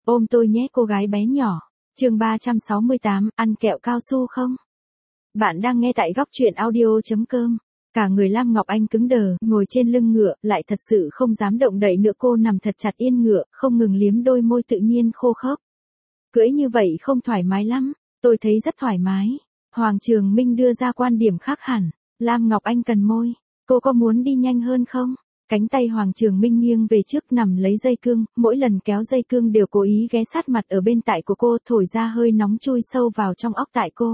Ôm tôi nhé cô gái bé nhỏ. Chương 368, ăn kẹo cao su không? Bạn đang nghe tại góc truyện audio.com. Cả người Lam Ngọc Anh cứng đờ, ngồi trên lưng ngựa, lại thật sự không dám động đậy nữa. Cô nằm thật chặt yên ngựa, không ngừng liếm đôi môi tự nhiên khô khốc. Cưỡi như vậy không thoải mái lắm. Tôi thấy rất thoải mái. Hoàng Trường Minh đưa ra quan điểm khác hẳn. Lam Ngọc Anh cần môi. Cô có muốn đi nhanh hơn không? Cánh tay Hoàng Trường Minh nghiêng về trước nằm lấy dây cương, mỗi lần kéo dây cương đều cố ý ghé sát mặt ở bên tai của cô, thổi ra hơi nóng chui sâu vào trong óc tai cô.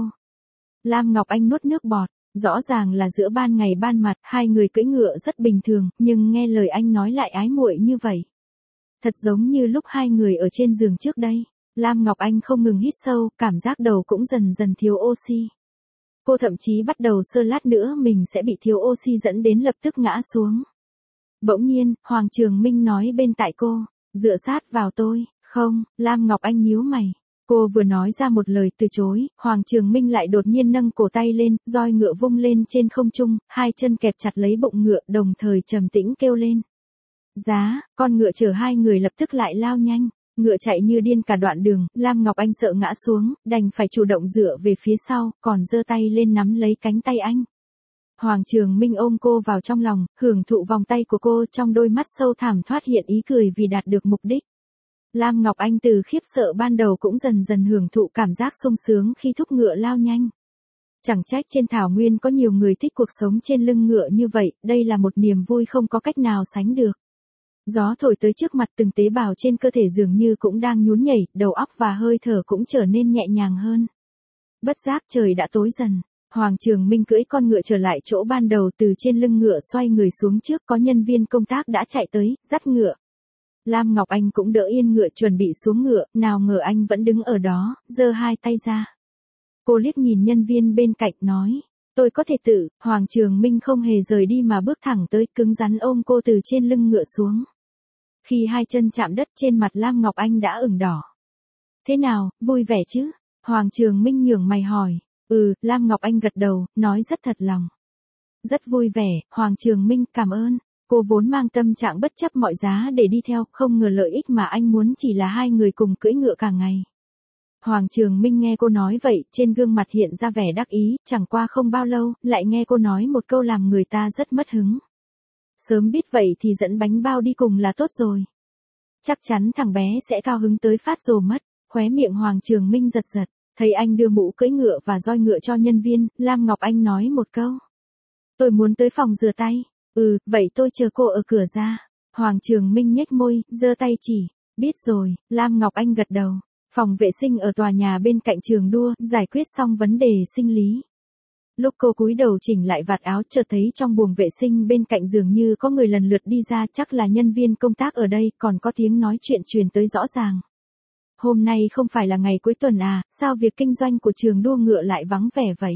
Lam Ngọc Anh nuốt nước bọt, rõ ràng là giữa ban ngày ban mặt, hai người cưỡi ngựa rất bình thường, nhưng nghe lời anh nói lại ái muội như vậy. Thật giống như lúc hai người ở trên giường trước đây. Lam Ngọc Anh không ngừng hít sâu, cảm giác đầu cũng dần dần thiếu oxy. Cô thậm chí bắt đầu sơ lát nữa mình sẽ bị thiếu oxy dẫn đến lập tức ngã xuống. Bỗng nhiên, Hoàng Trường Minh nói bên tai cô, dựa sát vào tôi. Không, Lam Ngọc Anh nhíu mày. Cô vừa nói ra một lời từ chối, Hoàng Trường Minh lại đột nhiên nâng cổ tay lên, roi ngựa vung lên trên không trung, hai chân kẹp chặt lấy bụng ngựa, đồng thời trầm tĩnh kêu lên. Giá, con ngựa chở hai người lập tức lại lao nhanh. Ngựa chạy như điên cả đoạn đường, Lam Ngọc Anh sợ ngã xuống, đành phải chủ động dựa về phía sau, còn giơ tay lên nắm lấy cánh tay anh. Hoàng Trường Minh ôm cô vào trong lòng, hưởng thụ vòng tay của cô, trong đôi mắt sâu thẳm thoát hiện ý cười vì đạt được mục đích. Lam Ngọc Anh từ khiếp sợ ban đầu cũng dần dần hưởng thụ cảm giác sung sướng khi thúc ngựa lao nhanh. Chẳng trách trên thảo nguyên có nhiều người thích cuộc sống trên lưng ngựa như vậy, đây là một niềm vui không có cách nào sánh được. Gió thổi tới trước mặt, từng tế bào trên cơ thể dường như cũng đang nhún nhảy, đầu óc và hơi thở cũng trở nên nhẹ nhàng hơn. Bất giác trời đã tối dần. Hoàng Trường Minh cưỡi con ngựa trở lại chỗ ban đầu, từ trên lưng ngựa xoay người xuống trước, có nhân viên công tác đã chạy tới, dắt ngựa. Lam Ngọc Anh cũng đỡ yên ngựa chuẩn bị xuống ngựa, nào ngờ anh vẫn đứng ở đó, giơ hai tay ra. Cô liếc nhìn nhân viên bên cạnh nói, tôi có thể tự. Hoàng Trường Minh không hề rời đi mà bước thẳng tới, cứng rắn ôm cô từ trên lưng ngựa xuống. Khi hai chân chạm đất, trên mặt Lam Ngọc Anh đã ửng đỏ. Thế nào, vui vẻ chứ? Hoàng Trường Minh nhướng mày hỏi. Lam Ngọc Anh gật đầu, nói rất thật lòng. Rất vui vẻ, Hoàng Trường Minh, cảm ơn. Cô vốn mang tâm trạng bất chấp mọi giá để đi theo, không ngờ lợi ích mà anh muốn chỉ là hai người cùng cưỡi ngựa cả ngày. Hoàng Trường Minh nghe cô nói vậy, trên gương mặt hiện ra vẻ đắc ý, chẳng qua không bao lâu, lại nghe cô nói một câu làm người ta rất mất hứng. Sớm biết vậy thì dẫn bánh bao đi cùng là tốt rồi. Chắc chắn thằng bé sẽ cao hứng tới phát rồ mất. Khóe miệng Hoàng Trường Minh giật giật. Thấy anh đưa mũ cưỡi ngựa và roi ngựa cho nhân viên, Lam Ngọc Anh nói một câu. Tôi muốn tới phòng rửa tay. Vậy tôi chờ cô ở cửa ra. Hoàng Trường Minh nhếch môi, giơ tay chỉ. Biết rồi, Lam Ngọc Anh gật đầu. Phòng vệ sinh ở tòa nhà bên cạnh trường đua, giải quyết xong vấn đề sinh lý. Lúc cô cúi đầu chỉnh lại vạt áo, chợt thấy trong buồng vệ sinh bên cạnh dường như có người lần lượt đi ra, chắc là nhân viên công tác ở đây, còn có tiếng nói chuyện truyền tới rõ ràng. Hôm nay không phải là ngày cuối tuần à, sao việc kinh doanh của trường đua ngựa lại vắng vẻ vậy?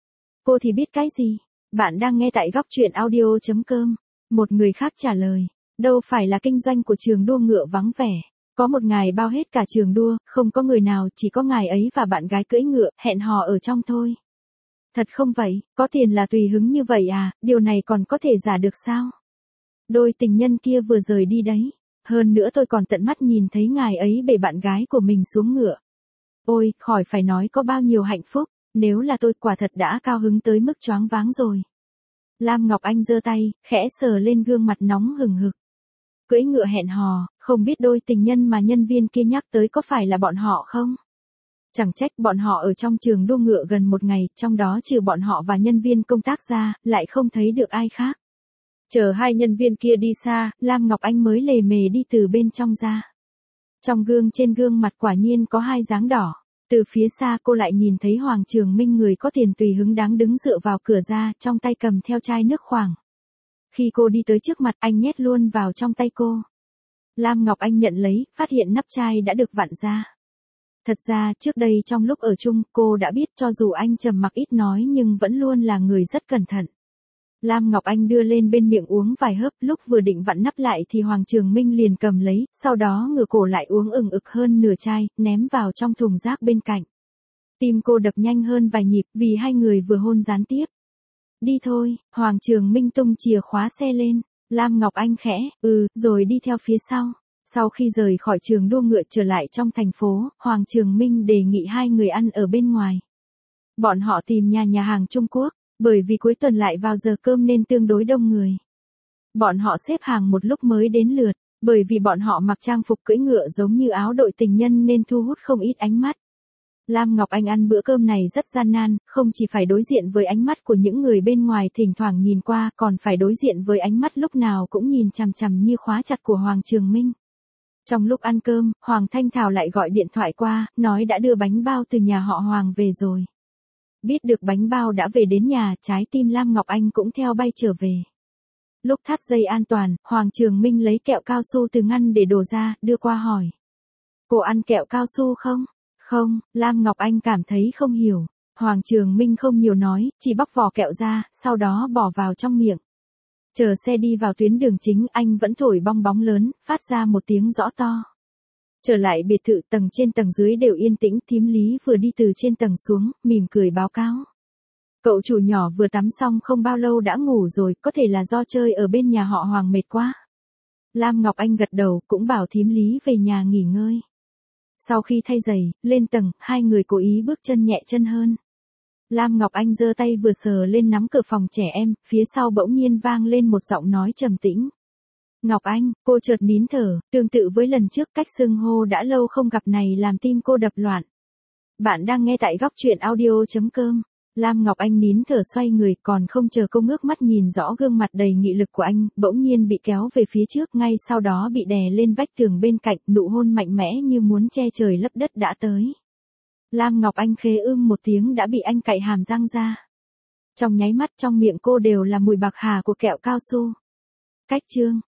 Cô thì biết cái gì? Bạn đang nghe tại góc truyện audio.com. Một người khác trả lời, đâu phải là kinh doanh của trường đua ngựa vắng vẻ. Có một ngày bao hết cả trường đua, không có người nào, chỉ có ngài ấy và bạn gái cưỡi ngựa, hẹn hò ở trong thôi. Thật không vậy, có tiền là tùy hứng như vậy à, điều này còn có thể giả được sao? Đôi tình nhân kia vừa rời đi đấy. Hơn nữa tôi còn tận mắt nhìn thấy ngài ấy bế bạn gái của mình xuống ngựa. Ôi, khỏi phải nói có bao nhiêu hạnh phúc, nếu là tôi quả thật đã cao hứng tới mức choáng váng rồi. Lam Ngọc Anh giơ tay, khẽ sờ lên gương mặt nóng hừng hực. Cưỡi ngựa hẹn hò, không biết đôi tình nhân mà nhân viên kia nhắc tới có phải là bọn họ không? Chẳng trách bọn họ ở trong trường đua ngựa gần một ngày, trong đó trừ bọn họ và nhân viên công tác ra, lại không thấy được ai khác. Chờ hai nhân viên kia đi xa, Lam Ngọc Anh mới lề mề đi từ bên trong ra. Trong gương, trên gương mặt quả nhiên có hai dáng đỏ. Từ phía xa cô lại nhìn thấy Hoàng Trường Minh, người có tiền tùy hứng đáng dựa vào cửa ra, trong tay cầm theo chai nước khoáng. Khi cô đi tới trước mặt, anh nhét luôn vào trong tay cô. Lam Ngọc Anh nhận lấy, phát hiện nắp chai đã được vặn ra. Thật ra, trước đây trong lúc ở chung, cô đã biết cho dù anh trầm mặc ít nói nhưng vẫn luôn là người rất cẩn thận. Lam Ngọc Anh đưa lên bên miệng uống vài hớp, lúc vừa định vặn nắp lại thì Hoàng Trường Minh liền cầm lấy, sau đó ngửa cổ lại uống ừng ực hơn nửa chai, ném vào trong thùng rác bên cạnh. Tim cô đập nhanh hơn vài nhịp, vì hai người vừa hôn gián tiếp. Đi thôi, Hoàng Trường Minh tung chìa khóa xe lên, Lam Ngọc Anh khẽ, rồi đi theo phía sau. Sau khi rời khỏi trường đua ngựa trở lại trong thành phố, Hoàng Trường Minh đề nghị hai người ăn ở bên ngoài. Bọn họ tìm nhà hàng Trung Quốc, bởi vì cuối tuần lại vào giờ cơm nên tương đối đông người. Bọn họ xếp hàng một lúc mới đến lượt, bởi vì bọn họ mặc trang phục cưỡi ngựa giống như áo đội tình nhân nên thu hút không ít ánh mắt. Lam Ngọc Anh ăn bữa cơm này rất gian nan, không chỉ phải đối diện với ánh mắt của những người bên ngoài thỉnh thoảng nhìn qua, còn phải đối diện với ánh mắt lúc nào cũng nhìn chằm chằm như khóa chặt của Hoàng Trường Minh. Trong lúc ăn cơm, Hoàng Thanh Thảo lại gọi điện thoại qua, nói đã đưa bánh bao từ nhà họ Hoàng về rồi. Biết được bánh bao đã về đến nhà, trái tim Lam Ngọc Anh cũng theo bay trở về. Lúc thắt dây an toàn, Hoàng Trường Minh lấy kẹo cao su từ ngăn để đổ ra, đưa qua hỏi. Cô ăn kẹo cao su không? Không, Lam Ngọc Anh cảm thấy không hiểu. Hoàng Trường Minh không nhiều nói, chỉ bóc vỏ kẹo ra, sau đó bỏ vào trong miệng. Chờ xe đi vào tuyến đường chính, anh vẫn thổi bong bóng lớn, phát ra một tiếng rõ to. Trở lại biệt thự, tầng trên tầng dưới đều yên tĩnh, thím Lý vừa đi từ trên tầng xuống, mỉm cười báo cáo. Cậu chủ nhỏ vừa tắm xong không bao lâu đã ngủ rồi, có thể là do chơi ở bên nhà họ Hoàng mệt quá. Lam Ngọc Anh gật đầu, cũng bảo thím Lý về nhà nghỉ ngơi. Sau khi thay giày, lên tầng, hai người cố ý bước chân nhẹ chân hơn. Lam Ngọc Anh giơ tay vừa sờ lên nắm cửa phòng trẻ em, phía sau bỗng nhiên vang lên một giọng nói trầm tĩnh. Ngọc Anh, cô chợt nín thở, tương tự với lần trước, cách xưng hô đã lâu không gặp này làm tim cô đập loạn. Bạn đang nghe tại góc truyện audio.com. Lam Ngọc Anh nín thở xoay người, còn không chờ cô ngước mắt nhìn rõ gương mặt đầy nghị lực của anh, bỗng nhiên bị kéo về phía trước, ngay sau đó bị đè lên vách tường bên cạnh, nụ hôn mạnh mẽ như muốn che trời lấp đất đã tới. Lam Ngọc Anh khẽ một tiếng đã bị anh cạy hàm răng ra. Trong nháy mắt trong miệng cô đều là mùi bạc hà của kẹo cao su. Cách chương